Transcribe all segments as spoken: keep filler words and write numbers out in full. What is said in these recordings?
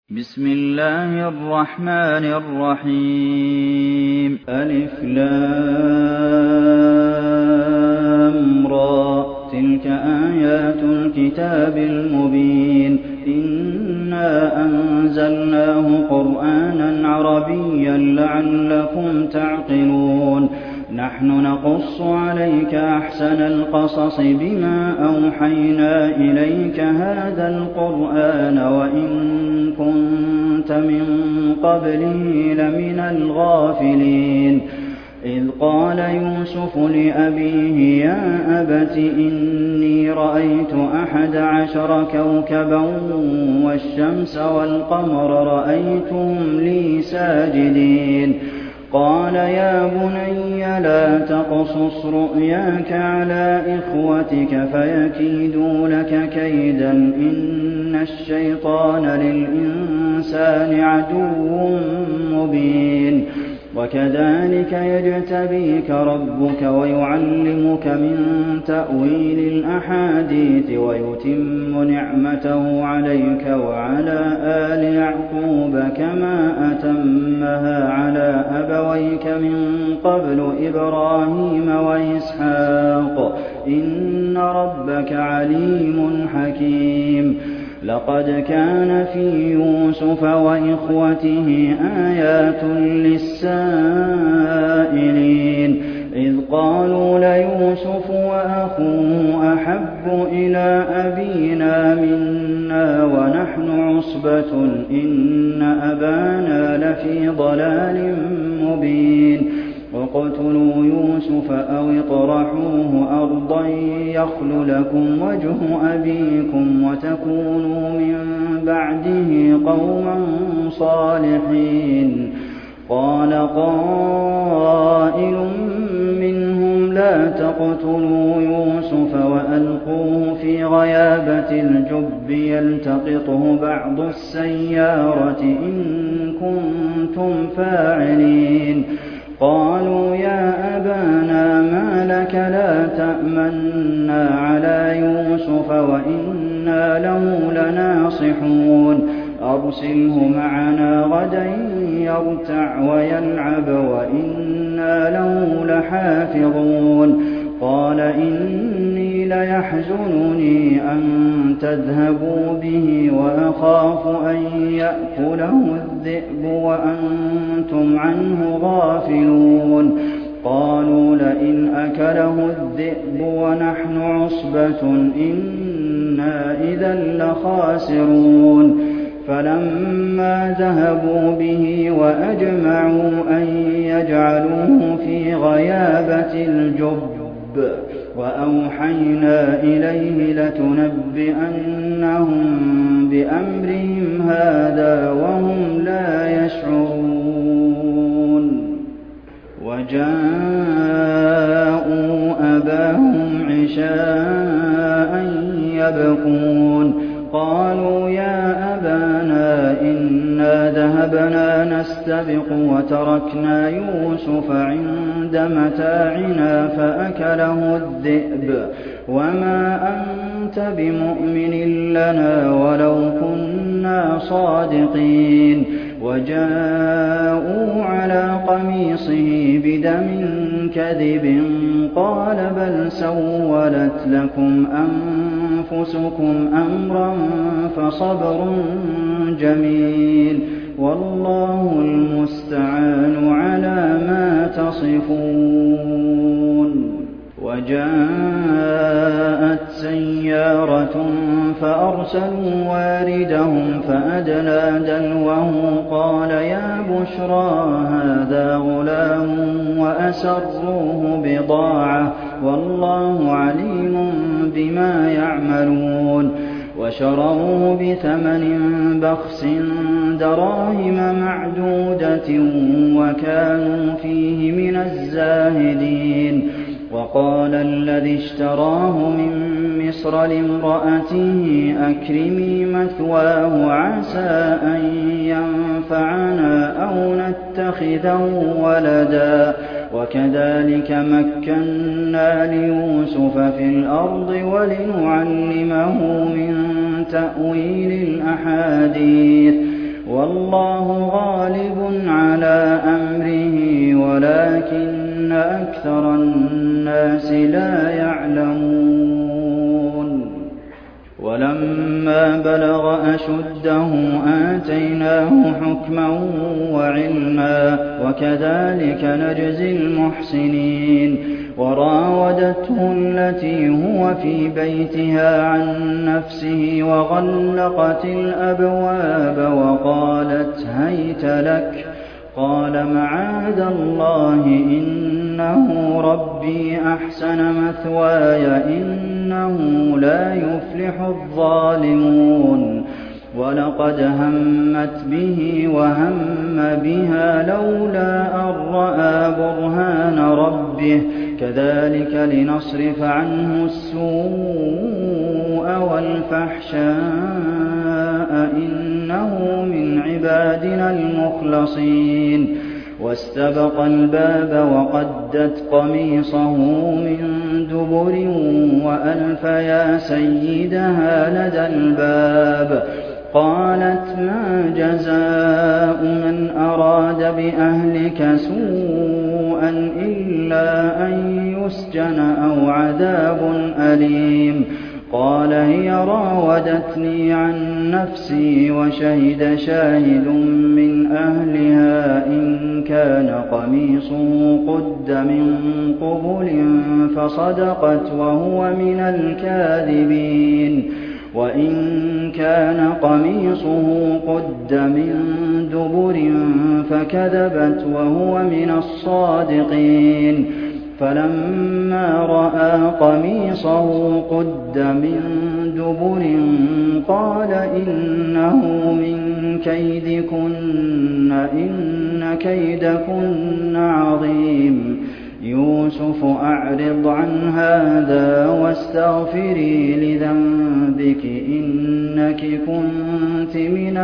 بسم الله الرحمن الرحيم ألف لام را تلك آيات الكتاب المبين إنا أنزلناه قرآنا عربيا لعلكم تعقلون نحن نقص عليك أحسن القصص بما أوحينا إليك هذا القرآن وإن كنت من قبله لمن الغافلين إذ قال يوسف لأبيه يا أبت إني رأيت أحد عشر كوكبا والشمس والقمر رأيتهم لي ساجدين قال يا بني لا تقصص رؤياك على إخوتك فيكيدوا لك كيدا إن الشيطان للإنسان عدو مبين وكذلك يجتبيك ربك ويعلمك من تأويل الأحاديث ويتم نعمته عليك وعلى آل يعقوب كما أتمها على أبويك من قبل إبراهيم وإسحاق إن ربك عليم حكيم لقد كان في يوسف وإخوته آيات للسائلين إذ قالوا ليوسف وأخوه أحب إلى أبينا منا ونحن عصبة إن أبانا لفي ضلال مبين وَاقْتُلُوا يُوسُفَ أَوِ اطْرَحُوهُ أَرْضًا يَخْلُ لَكُمْ وَجْهُ أَبِيكُمْ وَتَكُونُوا مِن بَعْدِهِ قَوْمًا صَالِحِينَ قَالَ قَائِلٌ مِّنْهُمْ لَا تَقْتُلُوا يُوسُفَ وَأَلْقُوهُ فِي غَيَابَتِ الْجُبِّ يَلْتَقِطْهُ بَعْضُ السَّيَّارَةِ إِن كُنتُمْ فَاعِلِينَ قالوا يا أبانا ما لك لا تأمنا على يوسف وإنا له لناصحون أرسله معنا غدا يرتع ويلعب وإنا له لحافظون قال إني ليحزنني أن تذهبوا به وأخاف أن يأكله الذئب وأنتم عنه غافلون قالوا لئن أكله الذئب ونحن عصبة إنا إذا لخاسرون فلما ذهبوا به وأجمعوا أن يجعلوه في غيابة الجب وأوحينا إليه لتنبئنهم بأمرهم هذا وهم لا يشعرون وجاءوا أباهم عشاء يبكون قالوا يا أبانا إنا ذهبنا نستبق وتركنا يوسف عند متاعنا فأكله الذئب وما أنت بمؤمن لنا ولو كنا صادقين وجاءوا على قميصه بدم كذب قال بل سولت لكم أنفسكم أمرا فصبر جميل والله المستعان على ما تصفون وجاءت سيارة فأرسلوا واردهم فأدلى دلوه قال يا بشرى هذا غلام وأسروه بضاعة والله عليم بما يعملون وشروه بثمن بخس دراهم معدودة وكانوا فيه من الزاهدين وقال الذي اشتراه من مصر لامرأته أكرمي مثواه عسى أن ينفعنا أو نتخذه ولدا وكذلك مكنا ليوسف في الأرض ولنعلمه من تأويل الأحاديث وَاللَّهُ غَالِبٌ عَلَىٰ أَمْرِهِ وَلَٰكِنَّ أَكْثَرَ النَّاسِ لَا يَعْلَمُونَ وَلَمَّا بَلَغَ أَشُدَّهُ آتَيْنَاهُ حُكْمًا وَعِلْمًا ۚ وَكَذَٰلِكَ نَجْزِي الْمُحْسِنِينَ وَرَاوَدَتْهُ الَّتِي هُوَ فِي بَيْتِهَا عَن نَّفْسِهِ وَغَلَّقَتِ الْأَبْوَابَ وَقَالَتْ هَيْتَ لَكَ ۚ قَالَ مَعَاذَ اللَّهِ ۖ إِنَّهُ رَبِّي أَحْسَنَ مَثْوَايَ ۖ إِنَّهُ لَا يُفْلِحُ الظَّالِمُونَ وَلَقَدْ هَمَّتْ بِهِ وَهَمَّ بِهَا لَوْلَا أَن رَّأَىٰ بُرْهَانَ رَبِّهِ ۚ كَذَٰلِكَ لِنَصْرِفَ عَنْهُ السُّوءَ وَالْفَحْشَاءَ ۚ إِنَّهُ مِنْ عِبَادِنَا الْمُخْلَصِينَ وَاسْتَبَقَ الْبَابَ وَقَدَّتْ قَمِيصَهُ مِن دُبُرٍ وَأَلْفَ يَا سَيِّدَهَا لَدَى الْبَابِ ۚ قَالَتْ مَا جَزَاءُ مَنْ أَرَادَ بِأَهْلِكَ سُوءًا إِلَّا أَن يُسْجَنَ أَوْ عَذَابٌ أَلِيمٌ قَالَ هِيَ رَاوَدَتْنِي عَن نَّفْسِي ۖ وَشَهِدَ شَاهِدٌ مِّنْ أَهْلِهَا إِن كَانَ قَمِيصُهُ قُدَّ مِن قُبُلٍ فَصَدَقَتْ وَهُوَ مِنَ الْكَاذِبِينَ وَإِن كَانَ قَمِيصُهُ قُدَّ مِن دُبُرٍ فَكَذَبَتْ وَهُوَ مِنَ الصَّادِقِينَ فَلَمَّا رَأَىٰ قَمِيصَهُ قُدَّ مِن دُبُرٍ قَالَ إِنَّهُ مِن كَيْدِكُنَّ ۖ إِنَّ كَيْدَكُنَّ عَظِيمٌ يُوسُفُ أَعْرِضْ عَنْ هَٰذَا وَاسْتَغْفِرِي لِذَنبِكِ ۖ إِنَّكِ كُنتِ مِنَ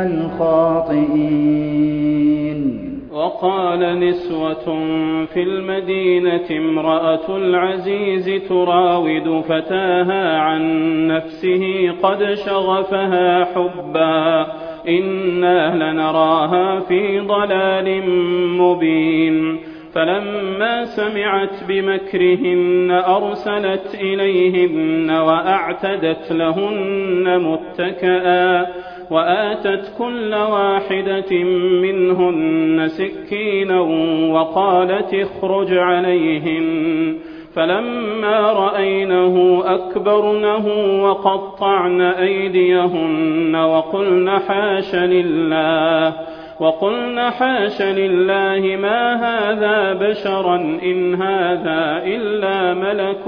الْخَاطِئِينَ وَقَالَ نِسْوَةٌ فِي الْمَدِينَةِ امْرَأَتُ الْعَزِيزِ تُرَاوِدُ فَتَاهَا عَن نَّفْسِهِ قَدْ شَغَفَهَا حُبًّا إِنَّا لَنَرَاهَا فِي ضَلَالٍ مُّبِينٍ فَلَمَّا سَمِعَتْ بِمَكْرِهِنَّ أَرْسَلَتْ إِلَيْهِنَّ وَأَعْتَدَتْ لَهُنَّ مُتَّكَأً وَآتَتْ كُلَّ وَاحِدَةٍ مِّنْهُنَّ سِكِّينًا وَقَالَتِ اخْرُجْ عَلَيْهِنَّ فَلَمَّا رَأَيْنَهُ أَكْبَرْنَهُ وَقَطَّعْنَ أَيْدِيَهُنَّ وَقُلْنَ حَاشَ لِلَّهِ وَقُلْنَ حَاشَ لِلَّهِ مَا هَٰذَا بَشَرًا إِنْ هَٰذَا إِلَّا مَلَكٌ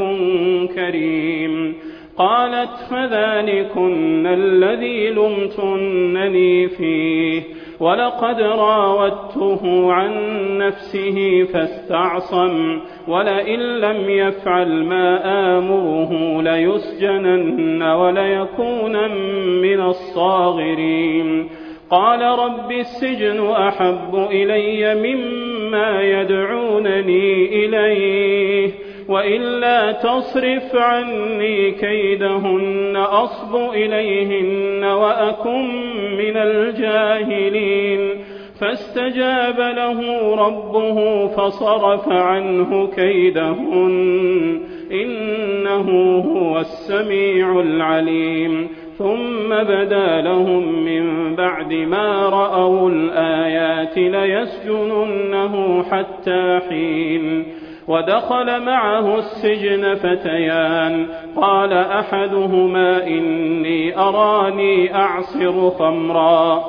كَرِيمٌ قَالَتْ فَذَٰلِكُنَّ الَّذِي لُمْتُنَّنِي فِيهِ وَلَقَدْ رَاوَدتُّهُ عَن نَّفْسِهِ فَاسْتَعْصَمَ وَلَئِن لَّمْ يَفْعَلْ مَا آمُرُهُ لَيُسْجَنَنَّ وَلَيَكُونًا مِّنَ الصَّاغِرِينَ قَالَ رَبِّ السِّجْنُ أَحَبُّ إِلَيَّ مِمَّا يَدْعُونَنِي إِلَيْهِ وَإِلَّا تَصْرِفْ عَنِّي كَيْدَهُنَّ أَصْبُ إِلَيْهِنَّ وَأَكُن مِّنَ الْجَاهِلِينَ فَاسْتَجَابَ لَهُ رَبُّهُ فَصَرَفَ عَنْهُ كَيْدَهُنَّ إِنَّهُ هُوَ السَّمِيعُ الْعَلِيمُ ثُمَّ بَدَا لَهُم مِّن بَعْدِ مَا رَأَوُا الْآيَاتِ لَيَسْجُنُنَّهُ حَتَّىٰ حِينٍ وَدَخَلَ مَعَهُ السِّجْنَ فَتَيَانِ قَالَ أَحَدُهُمَا إِنِّي أَرَانِي أَعْصِرُ خَمْرًا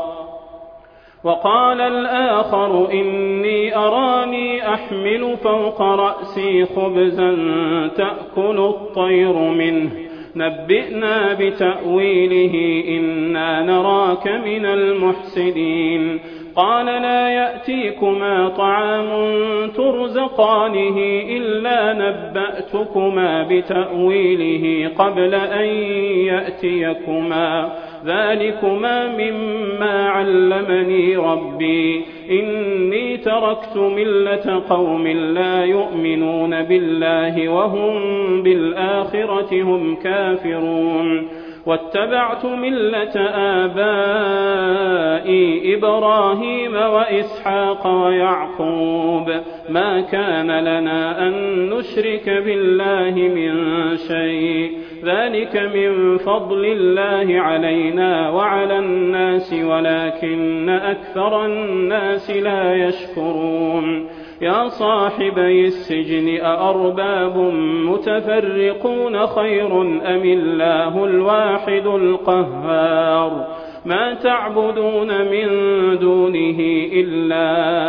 وَقَالَ الْآخَرُ إِنِّي أَرَانِي أَحْمِلُ فَوْقَ رَأْسِي خُبْزًا تَأْكُلُ الطَّيْرُ مِنْهُ نَبِّئْنَا بِتَأْوِيلِهِ إِنَّا نَرَاكَ مِنَ الْمُحْسِنِينَ قَالَ لَا يَأْتِيكُمَا طَعَامٌ تُرْزَقَانِهِ إِلَّا نَبَّأْتُكُمَا بِتَأْوِيلِهِ قَبْلَ أَن يَأْتِيَكُمَا ذَٰلِكُمَا مِمَّا عَلَّمَنِي رَبِّي إِنِّي تَرَكْتُ مِلَّةَ قَوْمٍ لَّا يُؤْمِنُونَ بِاللَّهِ وَهُم بِالْآخِرَةِ هُمْ كَافِرُونَ وَاتَّبَعْتُ مِلَّةَ آبَائِي بني إبراهيم وإسحاق ويعقوب ما كان لنا أن نشرك بالله من شيء ذلك من فضل الله علينا وعلى الناس ولكن أكثر الناس لا يشكرون يا صاحبي السجن أأرباب متفرقون خير أم الله الواحد القهار ما تعبدون من دونه إلا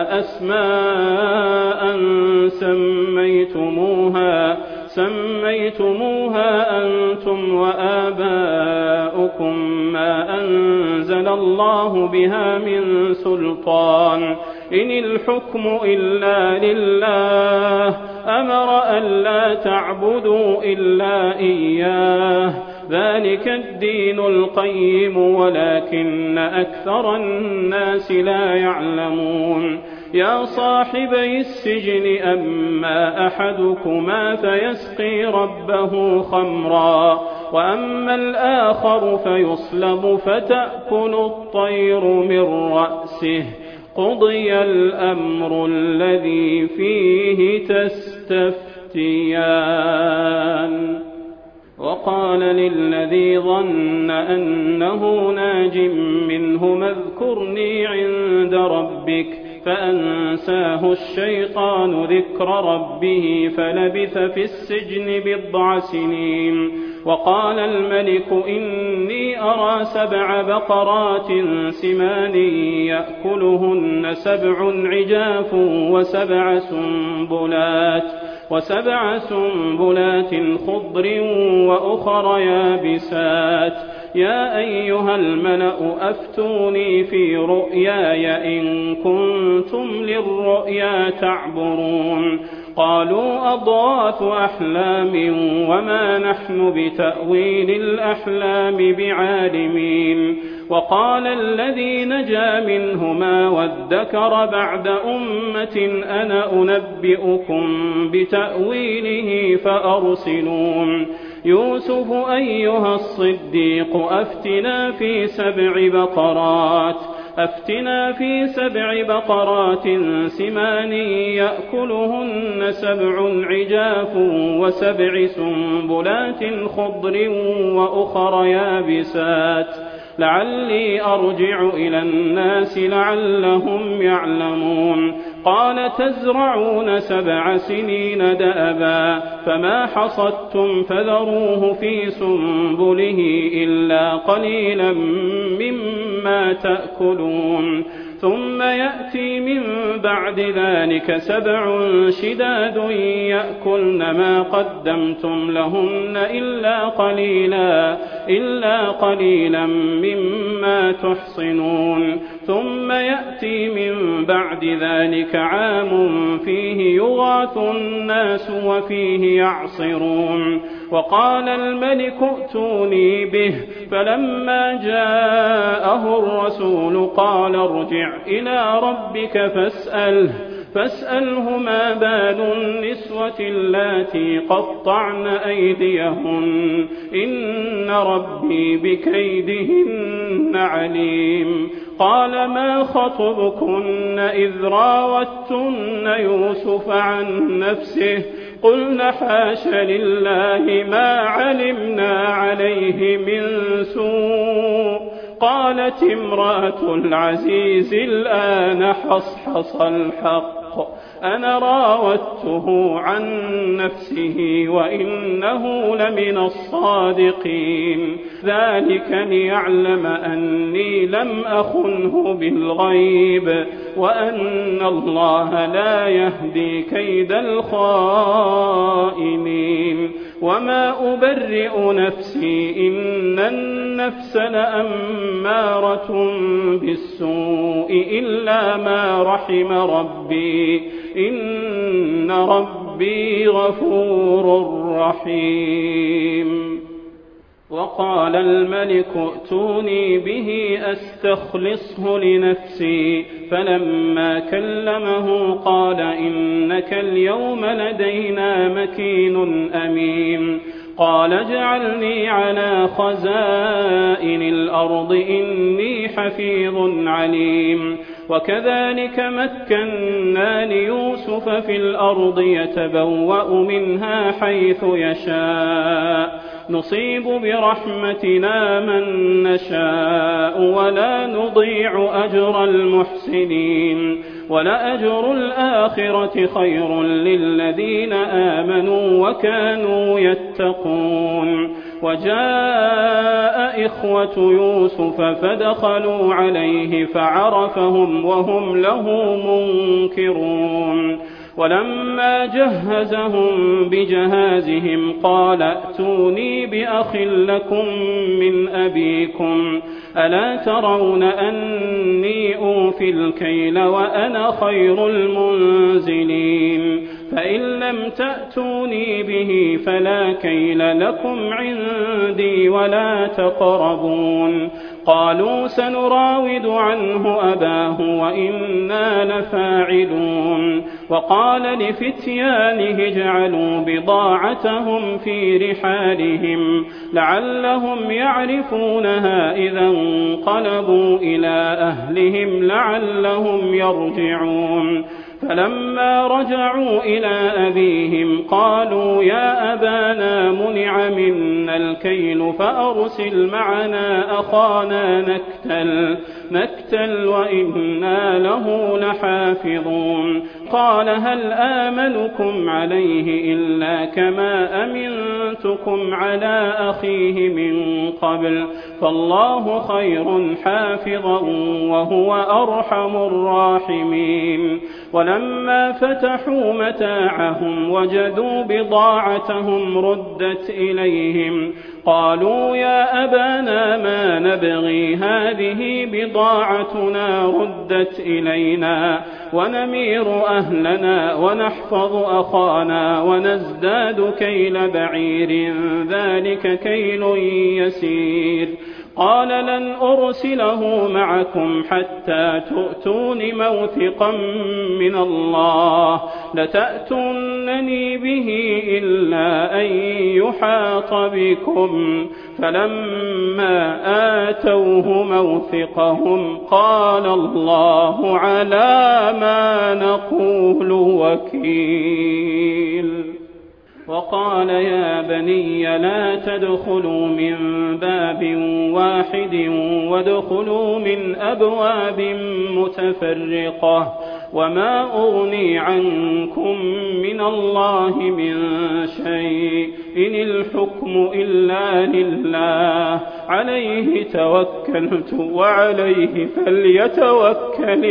أسماء سميتموها سميتموها أنتم وآباؤكم ما أنزل الله بها من سلطان إن الحكم إلا لله أمر ألا تعبدوا إلا إياه ذلك الدين القيم ولكن أكثر الناس لا يعلمون يا صاحبي السجن أما أحدكما فيسقي ربه خمرا وأما الآخر فيصلب فتأكل الطير من رأسه قضي الأمر الذي فيه تستفتيان وقال للذي ظن أنه ناج منهما اذكرني عند ربك فأنساه الشيطان ذكر ربه فلبث في السجن بضع سنين وقال الملك إني أرى سبع بقرات سمان يأكلهن سبع عجاف وسبع سنبلات وسبع سنبلات خضر وأخر يابسات يا أيها الملأ أفتوني في رؤياي إن كنتم للرؤيا تعبرون قالوا أضغاث أحلام وما نحن بتأويل الأحلام بعالمين وقال الذي نجا منهما وادكر بعد أمة أنا أنبئكم بتأويله فأرسلون يوسف أيها الصديق أفتنا في سبع بقرات أفتنا في سبع بقرات سمان يأكلهن سبع عجاف وسبع سنبلات خضر وأخر يابسات لعلي أرجع إلى الناس لعلهم يعلمون قال تزرعون سبع سنين دأبا فما حصدتم فذروه في سنبله إلا قليلا مما تأكلون ثم يأتي من بعد ذلك سبع شداد يأكلن ما قدمتم لهن إلا قليلا إلا قليلا مما تحصنون ثم يأتي من بعد ذلك عام فيه يغاث الناس وفيه يعصرون وقال الملك ائتوني به فلما جاءه الرسول قال ارجع إلى ربك فاسأله فاسأله ما بال النسوة اللاتي قطعن أيديهن إن ربي بكيدهن عليم قال ما خطبكن إذ راوتن يوسف عن نفسه قلنا حاش لله ما علمنا عليه من سوء قالت امرأة العزيز الآن حصحص الحق أنا راودته عن نفسه وإنه لمن الصادقين ذلك ليعلم أني لم أخنه بالغيب وأن الله لا يهدي كيد الخائنين وما أبرئ نفسي إن النفس لأمارة بالسوء إلا ما رحم ربي إن ربي غفور رحيم وقال الملك ائتوني به أستخلصه لنفسي فلما كلمه قال إنك اليوم لدينا مكين أمين قال اجعلني على خزائن الأرض إني حفيظ عليم وكذلك مكنا ليوسف في الأرض يتبوأ منها حيث يشاء نصيب برحمتنا من نشاء ولا نضيع أجر المحسنين ولأجر الآخرة خير للذين آمنوا وكانوا يتقون وجاء إخوة يوسف فدخلوا عليه فعرفهم وهم له منكرون ولما جهزهم بجهازهم قال ائتوني بأخ لكم من أبيكم ألا ترون أني أوفي الكيل وأنا خير المنزلين فإن لم تأتوني به فلا كيل لكم عندي ولا تقربون قالوا سنراود عنه أباه وإنا لفاعلون وقال لفتيانه اجعلوا بضاعتهم في رحالهم لعلهم يعرفونها إذا انقلبوا إلى أهلهم لعلهم يرجعون فلما رجعوا إلى أبيهم قالوا يا أبانا منع منا الكيل فأرسل معنا أخانا نكتل, نكتل وإنا له لحافظون قال هل آمنكم عليه إلا كما أمنتكم على أخيه من قبل فالله خير حافظا وهو أرحم الراحمين ولما فتحوا متاعهم وجدوا بضاعتهم ردت إليهم قالوا يا أبانا ما نبغي هذه بضاعتنا ردت إلينا ونمير أهلنا ونحفظ أخانا ونزداد كيل بعير ذلك كيل يسير قال لن أرسله معكم حتى تؤتون موثقا من الله لتأتونني به إلا أن يحاط بكم فلما آتوه موثقهم قال الله على ما نقول وكيل وقال يا بني لا تدخلوا من باب واحد وادخلوا من أبواب متفرقة وما أغني عنكم من الله من شيء إن الحكم إلا لله عليه توكلت وعليه فليتوكل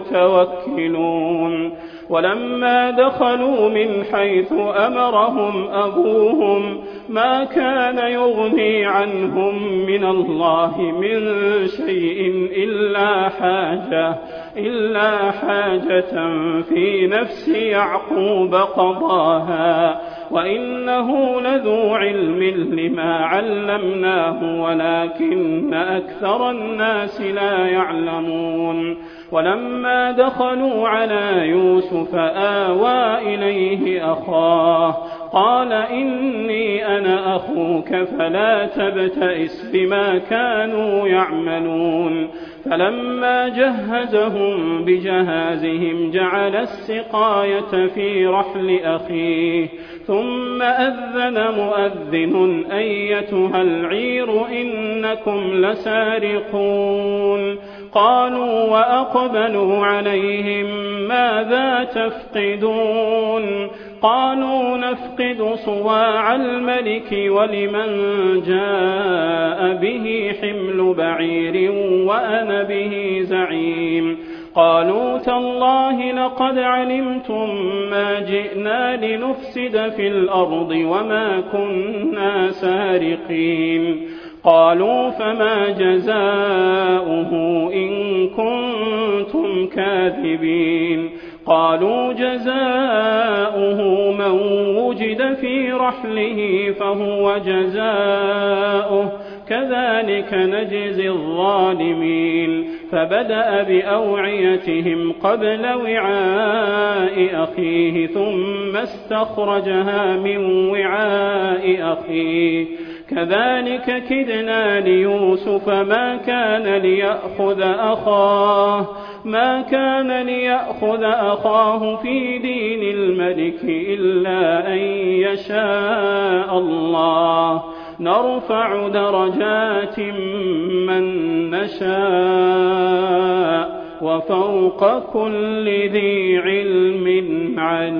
المتوكلون ولما دخلوا من حيث أمرهم أبوهم ما كان يغني عنهم من الله من شيء إلا حاجة إلا حاجة في نفس يعقوب قضاها وإنه لذو علم لما علمناه ولكن أكثر الناس لا يعلمون ولما دخلوا على يوسف آوى إليه أخاه قال إني أنا أخوك فلا تبتئس بما كانوا يعملون فلما جهزهم بجهازهم جعل السقاية في رحل أخيه ثم أذن مؤذن أيتها العير إنكم لسارقون قالوا وأقبلوا عليهم ماذا تفقدون قالوا نفقد صواع الملك ولمن جاء به حمل بعير وأنا به زعيم قالوا تالله لقد علمتم ما جئنا لنفسد في الأرض وما كنا سارقين قالوا فما جزاؤه إن كنتم كاذبين قالوا جزاؤه من وجد في رحله فهو جزاؤه كذلك نجزي الظالمين فبدأ بأوعيتهم قبل وعاء أخيه ثم استخرجها من وعاء أخيه كذلك كدنا ليوسف ما كان ليأخذ أخاه ما كان ليأخذ أخاه في دين الملك إلا أن يشاء الله نرفع درجات من نشاء وفوق كل ذي علم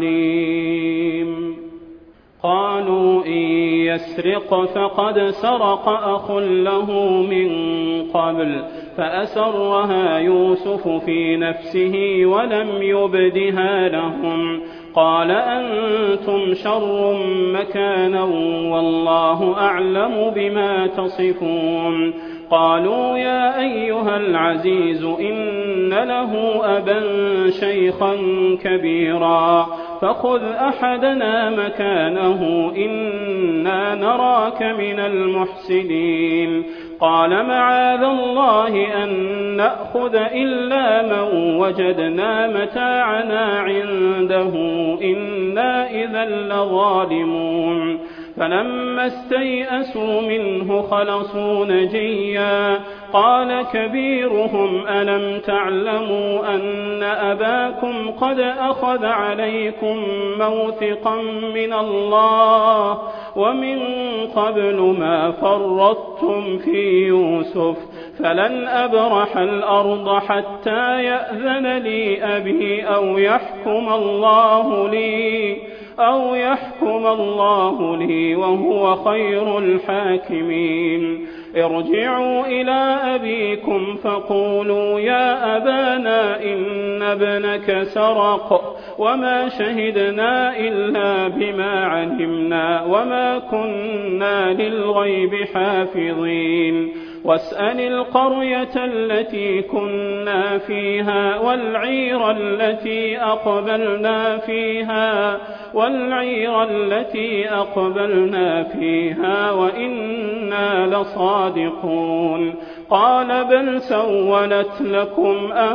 عليم. قالوا إن يسرق فقد سرق أخ له من قبل فأسرها يوسف في نفسه ولم يبدها لهم قال أنتم شر مكانا والله أعلم بما تصفون. قالوا يا أيها العزيز إن له أبا شيخا كبيرا فخذ أحدنا مكانه إنا نراك من المحسنين. قال معاذ الله أن نأخذ إلا من وجدنا متاعنا عنده إنا إذا لظالمون. فلما استيئسوا منه خلصوا نجيا قال كبيرهم ألم تعلموا أن أباكم قد أخذ عليكم موثقا من الله ومن قبل ما فرطتم في يوسف فلن أبرح الأرض حتى يأذن لي أبي أو يحكم الله لي أو يحكم الله لي وهو خير الحاكمين. ارجعوا إلى أبيكم فقولوا يا أبانا إن ابنك سرق وما شهدنا إلا بما علمنا وما كنا للغيب حافظين. واسأل القرية التي كنا فيها والعير التي أقبلنا فيها والعير التي أقبلنا فيها وإنا لصادقون. قال بل سولت لكم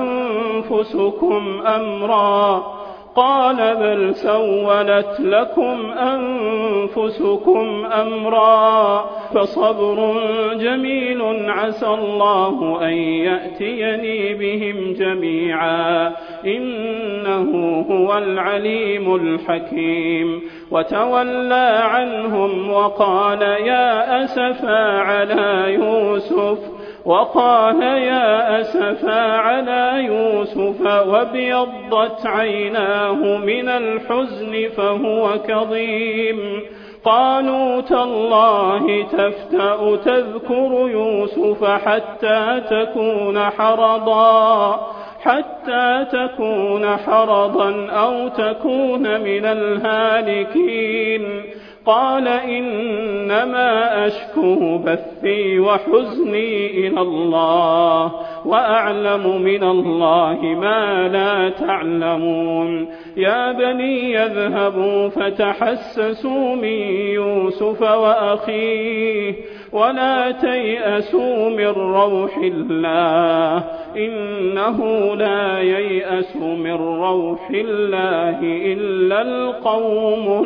أنفسكم أمرا قال بل سولت لكم أنفسكم أمرا فصبر جميل عسى الله أن يأتيني بهم جميعا إنه هو العليم الحكيم. وتولى عنهم وقال يا أسفا على يوسف وقال يا أسفا على يوسف وابيضت عيناه من الحزن فهو كظيم. قالوا تالله تفتأ تذكر يوسف حتى تكون حرضا حتى تكون حرضا أو تكون من الهالكين. قال إنما أشكو بثي وحزني إلى الله وأعلم من الله ما لا تعلمون. يا بني يذهبوا فتحسسوا من يوسف وأخيه ولا تيأسوا من روح الله إنه لا ييأس من روح الله إلا القوم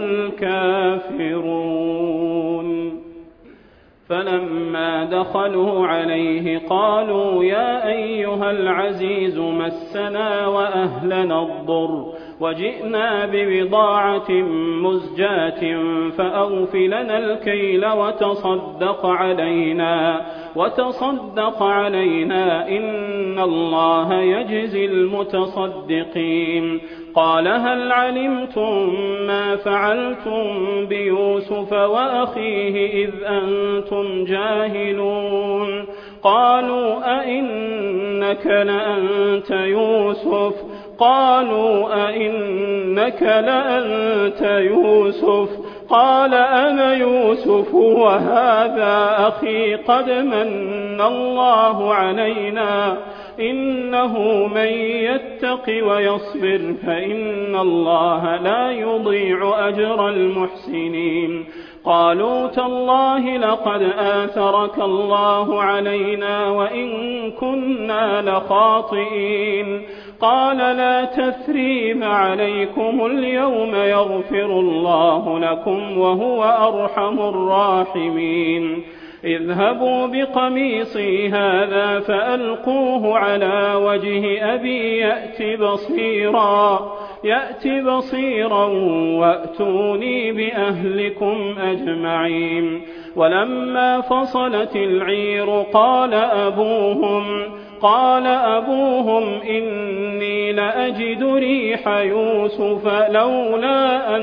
الكافرون. فلما دخلوا عليه قالوا يا أيها العزيز مسنا وأهلنا الضر وجئنا ببضاعة مزجاة فأوف لنا الكيل وتصدق علينا وتصدق علينا إن الله يجزي المتصدقين. قال هل علمتم ما فعلتم بيوسف وأخيه إذ أنتم جاهلون؟ قالوا أئنك لأنت يوسف قالوا أئنك لأنت يوسف قال أنا يوسف وهذا أخي قد من الله علينا إنه من يتق ويصبر فإن الله لا يضيع أجر المحسنين. قالوا تالله لقد آثرك الله علينا وإن كنا لخاطئين قال لا تثريب عليكم اليوم يغفر الله لكم وهو أرحم الراحمين اذهبوا بقميصي هذا فألقوه على وجه أبي يأت بصيرا يأت بصيرا وأتوني بأهلكم أجمعين ولما فصلت العير قال أبوهم قال أبوهم إني لأجد ريح يوسف لولا أن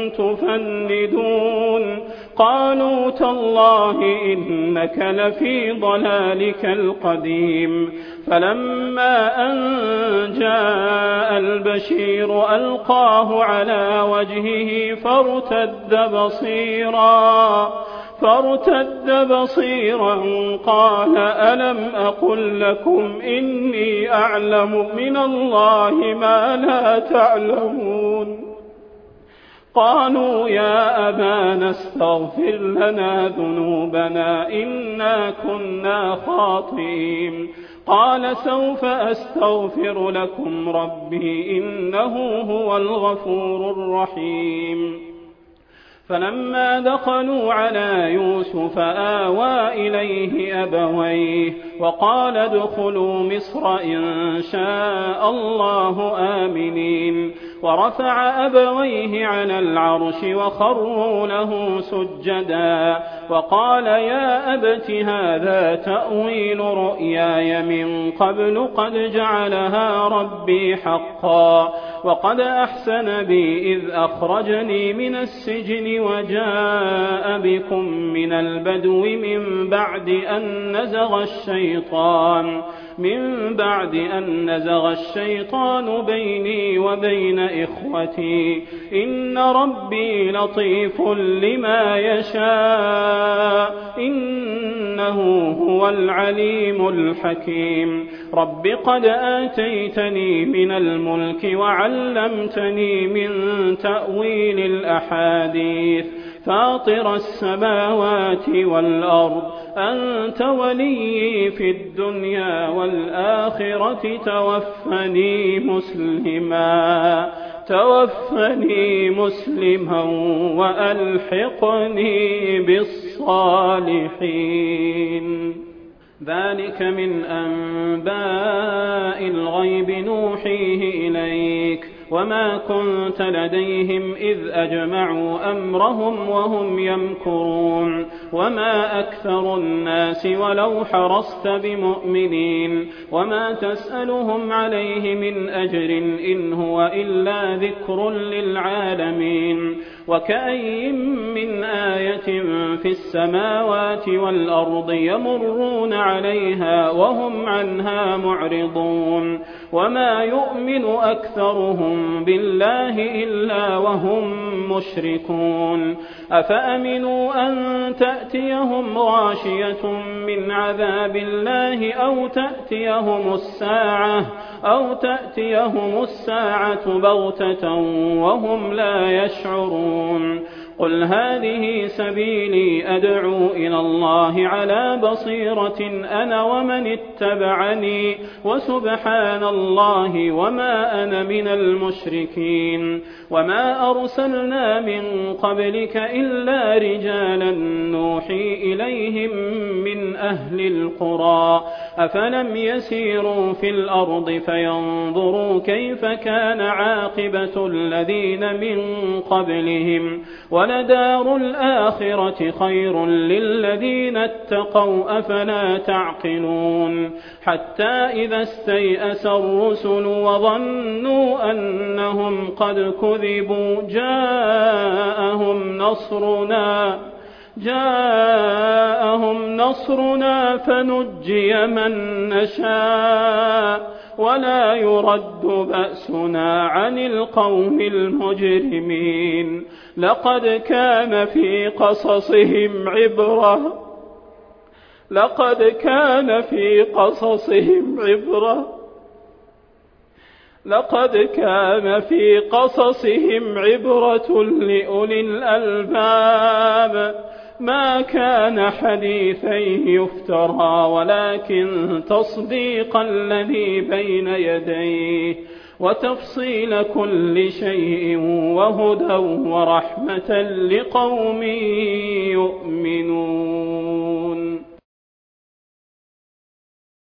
تفندون قالوا تالله إنك لفي ضلالك القديم فلما أن جاء البشير ألقاه على وجهه فارتد بصيرا فارتد بصيرا قال ألم أقل لكم إني أعلم من الله ما لا تعلمون قالوا يا أبانا استغفر لنا ذنوبنا إنا كنا خاطئين قال سوف أستغفر لكم ربي إنه هو الغفور الرحيم فلما دخلوا على يوسف آوى إليه أبويه وقال ادخلوا مصر إن شاء الله آمنين ورفع أبويه على العرش وخروا له سجدا وقال يا أبت هذا تأويل رؤياي من قبل قد جعلها ربي حقا وقد أحسن بي إذ أخرجني من السجن وجاء بكم من البدو من بعد أن نزغ الشيطان من بعد أن نزغ الشيطان بيني وبين إخوتي إن ربي لطيف لما يشاء إنه هو العليم الحكيم رب قد آتيتني من الملك وعلمتني من تأويل الأحاديث فاطر السماوات والأرض أنت ولي في الدنيا والآخرة توفني مسلما توفني مسلما وألحقني بالصالحين ذلك من أنباء الغيب نوحيه إليك وما كنت لديهم إذ أجمعوا أمرهم وهم يمكرون وما أكثر الناس ولو حرصت بمؤمنين وما تسألهم عليه من أجر إن هو إلا ذكر للعالمين وكأي من آية في السماوات والأرض يمرون عليها وهم عنها معرضون وما يؤمن أكثرهم بالله إلا وهم مشركون أفأمنوا أن تأتيهم غاشية من عذاب الله أو تأتيهم الساعة أو تأتيهم الساعة بغتة وهم لا يشعرون قل هذه سبيلي أدعو إلى الله على بصيرة أنا ومن اتبعني وسبحان الله وما أنا من المشركين وما أرسلنا من قبلك إلا رجالا نوحي إليهم من أهل القرى أفلم يسيروا في الأرض فينظروا كيف كان عاقبة الذين من قبلهم ولدار الآخرة خير للذين اتقوا أفلا تعقلون حتى إذا استيأس الرسل وظنوا أنهم قد كذبوا جاءهم نصرنا جاءهم نصرنا فنجي من نشاء ولا يرد بأسنا عن القوم المجرمين لقد كان في قصصهم عبرة لقد كان في قصصهم عبرة لقد كان في قصصهم عبرة لأولي الألباب ما كان حديثا يفترى ولكن تصديق الذي بين يديه وتفصيل كل شيء وهدى ورحمة لقوم يؤمنون.